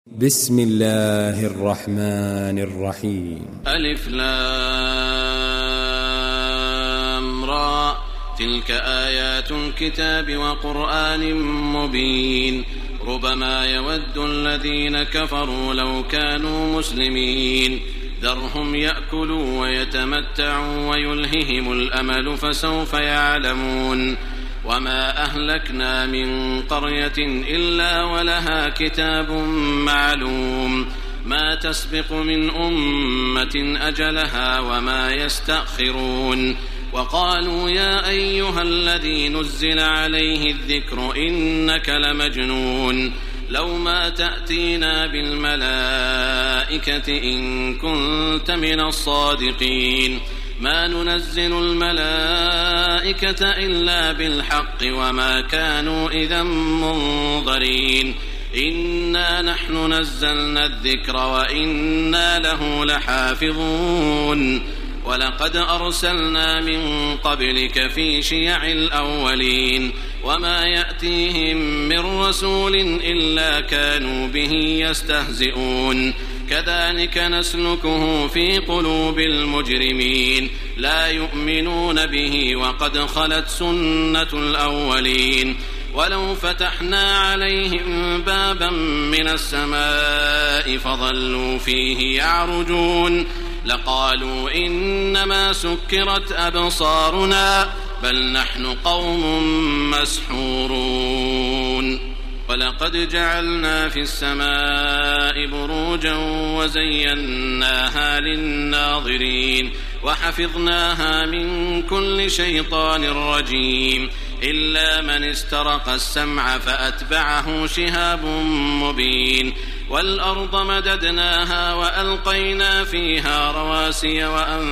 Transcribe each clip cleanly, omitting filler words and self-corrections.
بسم الله الرحمن الرحيم. ألف لام را تلك آيات الكتاب وقرآن مبين ربما يود الذين كفروا لو كانوا مسلمين ذرهم يأكلوا ويتمتعوا ويلههم الأمل فسوف يعلمون وما أهلكنا من قرية إلا ولها كتاب معلوم ما تسبق من أمة أجلها وما يستأخرون وقالوا يا أيها الذي نزل عليه الذكر إنك لمجنون لو ما تأتينا بالملائكة إن كنت من الصادقين ما ننزل الملائكة إلا بالحق وما كانوا إذا منظرين إنا نحن نزلنا الذكر وإنا له لحافظون ولقد أرسلنا من قبلك في شيع الأولين وما يأتيهم من رسول إلا كانوا به يستهزئون كذلك نسلكه في قلوب المجرمين لا يؤمنون به وقد خلت سنة الأولين ولو فتحنا عليهم بابا من السماء فظلوا فيه يعرجون لقالوا إنما سكرت أبصارنا بل نحن قوم مسحورون ولقد جعلنا في السماء بروجا وزيناها للناظرين وحفظناها من كل شيطان رجيم إلا من استرق السمع فأتبعه شهاب مبين والأرض مددناها وألقينا فيها رواسي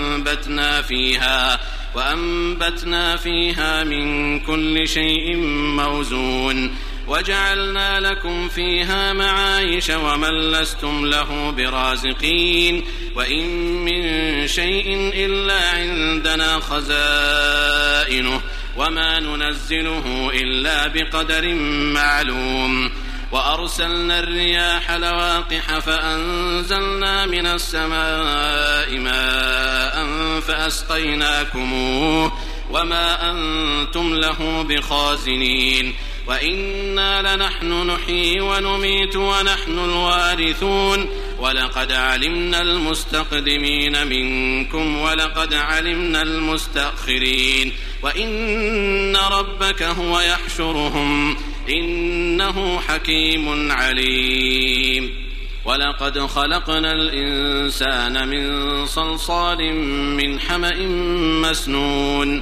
وأنبتنا فيها من كل شيء موزون وجعلنا لكم فيها معايش ومن لستم له برازقين وإن من شيء إلا عندنا خزائنه وما ننزله إلا بقدر معلوم وأرسلنا الرياح لواقح فأنزلنا من السماء ماء فأسقيناكموه وما أنتم له بخازنين وإنا لنحن نحيي ونميت ونحن الوارثون ولقد علمنا المستقدمين منكم ولقد علمنا المستأخرين وإن ربك هو يحشرهم إنه حكيم عليم ولقد خلقنا الإنسان من صلصال من حمأ مسنون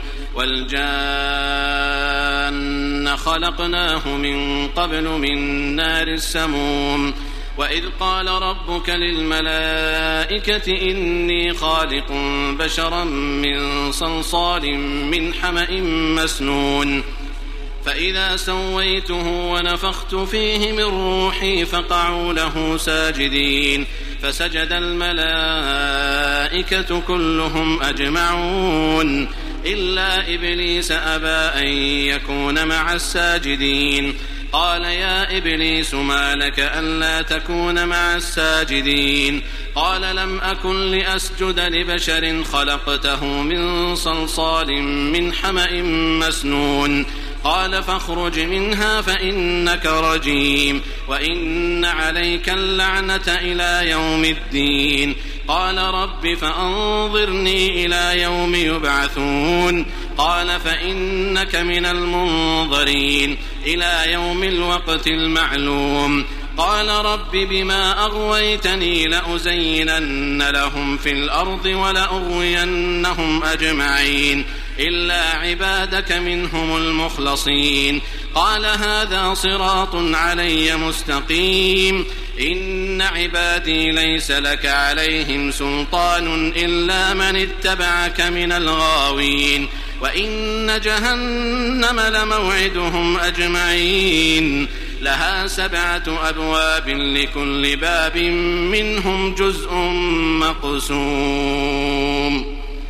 والجان خلقناه من قبل من نار السموم وإذ قال ربك للملائكة إني خالق بشرا من صلصال من حمأ مسنون فإذا سويته ونفخت فيه من روحي فقعوا له ساجدين فسجد الملائكة كلهم أجمعون إلا إبليس أبى أن يكون مع الساجدين قال يا إبليس ما لك ألا تكون مع الساجدين قال لم أكن لأسجد لبشر خلقته من صلصال من حمأ مسنون قال فاخرج منها فإنك رجيم وإن عليك اللعنة إلى يوم الدين قال رب فأنظرني إلى يوم يبعثون قال فإنك من المنظرين إلى يوم الوقت المعلوم قال رب بما أغويتني لأزينن لهم في الأرض ولأغوينهم أجمعين إلا عبادك منهم المخلصين قال هذا صراط علي مستقيم إن عبادي ليس لك عليهم سلطان إلا من اتبعك من الغاوين وإن جهنم لموعدهم أجمعين لها 7 أبواب لكل باب منهم جزء مقسوم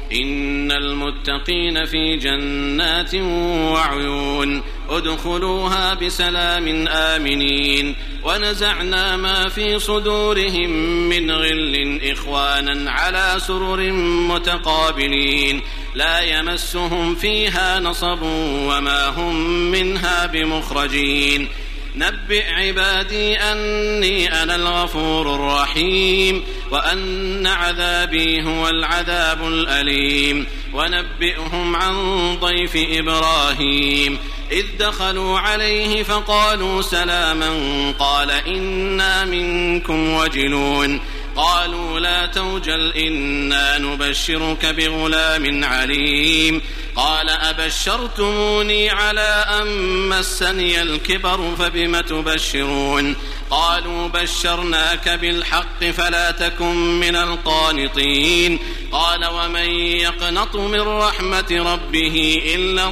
إن المتقين في جنات وعيون ادخلوها بسلام آمنين ونزعنا ما في صدورهم من غل إخوانا على سرر متقابلين لا يمسهم فيها نصب وما هم منها بمخرجين نبئ عبادي أني أنا الغفور الرحيم وأن عذابي هو العذاب الأليم ونبئهم عن ضيف إبراهيم إذ دخلوا عليه فقالوا سلاما قال إنا منكم وجلون قالوا لا توجل إنا نبشرك بغلام عليم قال أبشرتموني على أن مسني الكبر فبم تبشرون قالوا بشرناك بالحق فلا تكن من القانطين قال ومن يقنط من رحمة ربه إلا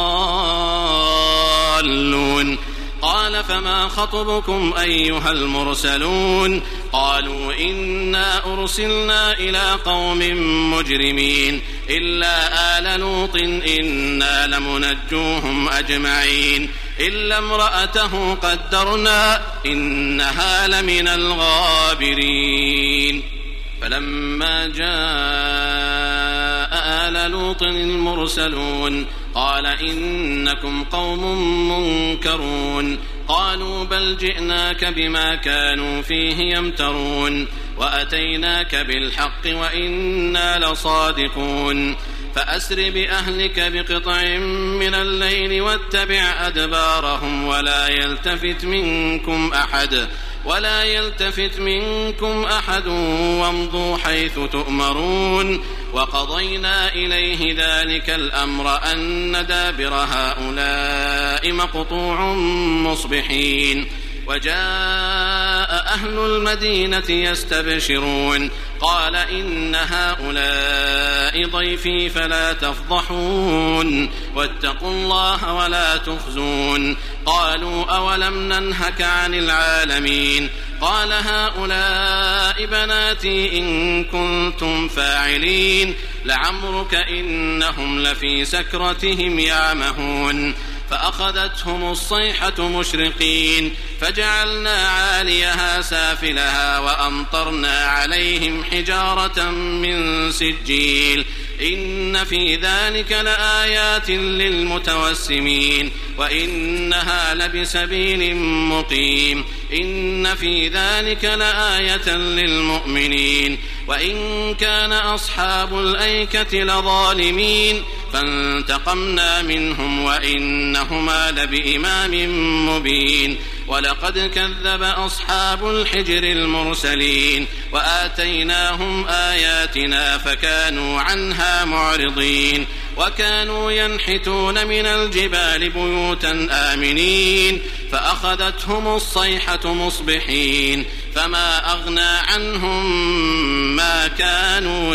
الضالون قال فما خطبكم أيها المرسلون قالوا إنا أرسلنا إلى قوم مجرمين إلا آل لوط إنا لمنجوهم أجمعين إلا امرأته قدرنا إنها لمن الغابرين فلما جاء آل لوط المرسلون قال إنكم قوم منكرون قالوا بل جئناك بما كانوا فيه يمترون وأتيناك بالحق وإنا لصادقون فأسر بأهلك بقطع من الليل واتبع أدبارهم ولا يلتفت منكم أحد وامضوا حيث تؤمرون وقضينا إليه ذلك الأمر أن دابر هؤلاء مقطوع مصبحين وجاء أهل المدينة يستبشرون قال إن هؤلاء ضيفي فلا تفضحون واتقوا الله ولا تخزون قالوا أولم ننهك عن العالمين قال هؤلاء بناتي إن كنتم فاعلين لعمرك إنهم لفي سكرتهم يعمهون فأخذتهم الصيحة مشرقين فجعلنا عاليها سافلها وأمطرنا عليهم حجارة من سجيل إن في ذلك لآيات للمتوسمين وإنها لبسبيل مقيم إن في ذلك لآية للمؤمنين وإن كان أصحاب الأيكة لظالمين فانتقمنا منهم وإنهما لبإمام مبين ولقد كذب أصحاب الحجر المرسلين وآتيناهم آياتنا فكانوا عنها معرضين وكانوا ينحتون من الجبال بيوتا آمنين فأخذتهم الصيحة مصبحين فما أغنى عنهم ما كانوا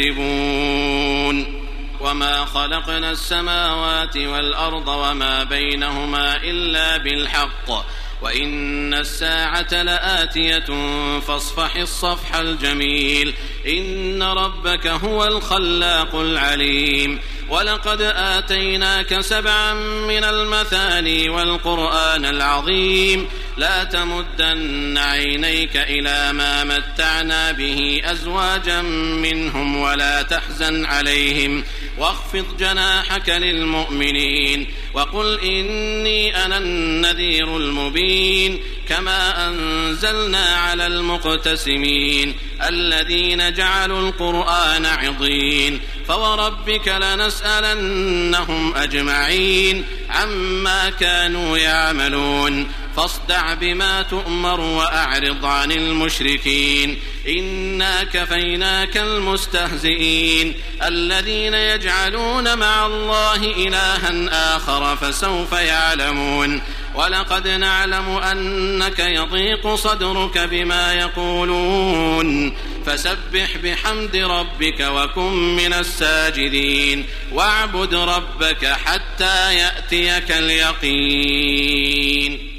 يكسبون وما خلقنا السماوات والأرض وما بينهما إلا بالحق وإن الساعة لآتية فاصفح الصفح الجميل إن ربك هو الخلاق العليم ولقد آتيناك 7 من المثاني والقرآن العظيم لا تمدن عينيك إلى ما متعنا به أزواجا منهم ولا تحزن عليهم واخفض جناحك للمؤمنين وقل إني أنا النذير المبين كما أنزلنا على المقتسمين الذين جعلوا القرآن عضين فوربك لنسألنهم أجمعين عما كانوا يعملون فاصدع بما تؤمر وأعرض عن المشركين إنا كفيناك المستهزئين الذين يجعلون مع الله إلها آخر فسوف يعلمون ولقد نعلم أنك يضيق صدرك بما يقولون فسبح بحمد ربك وكن من الساجدين واعبد ربك حتى يأتيك اليقين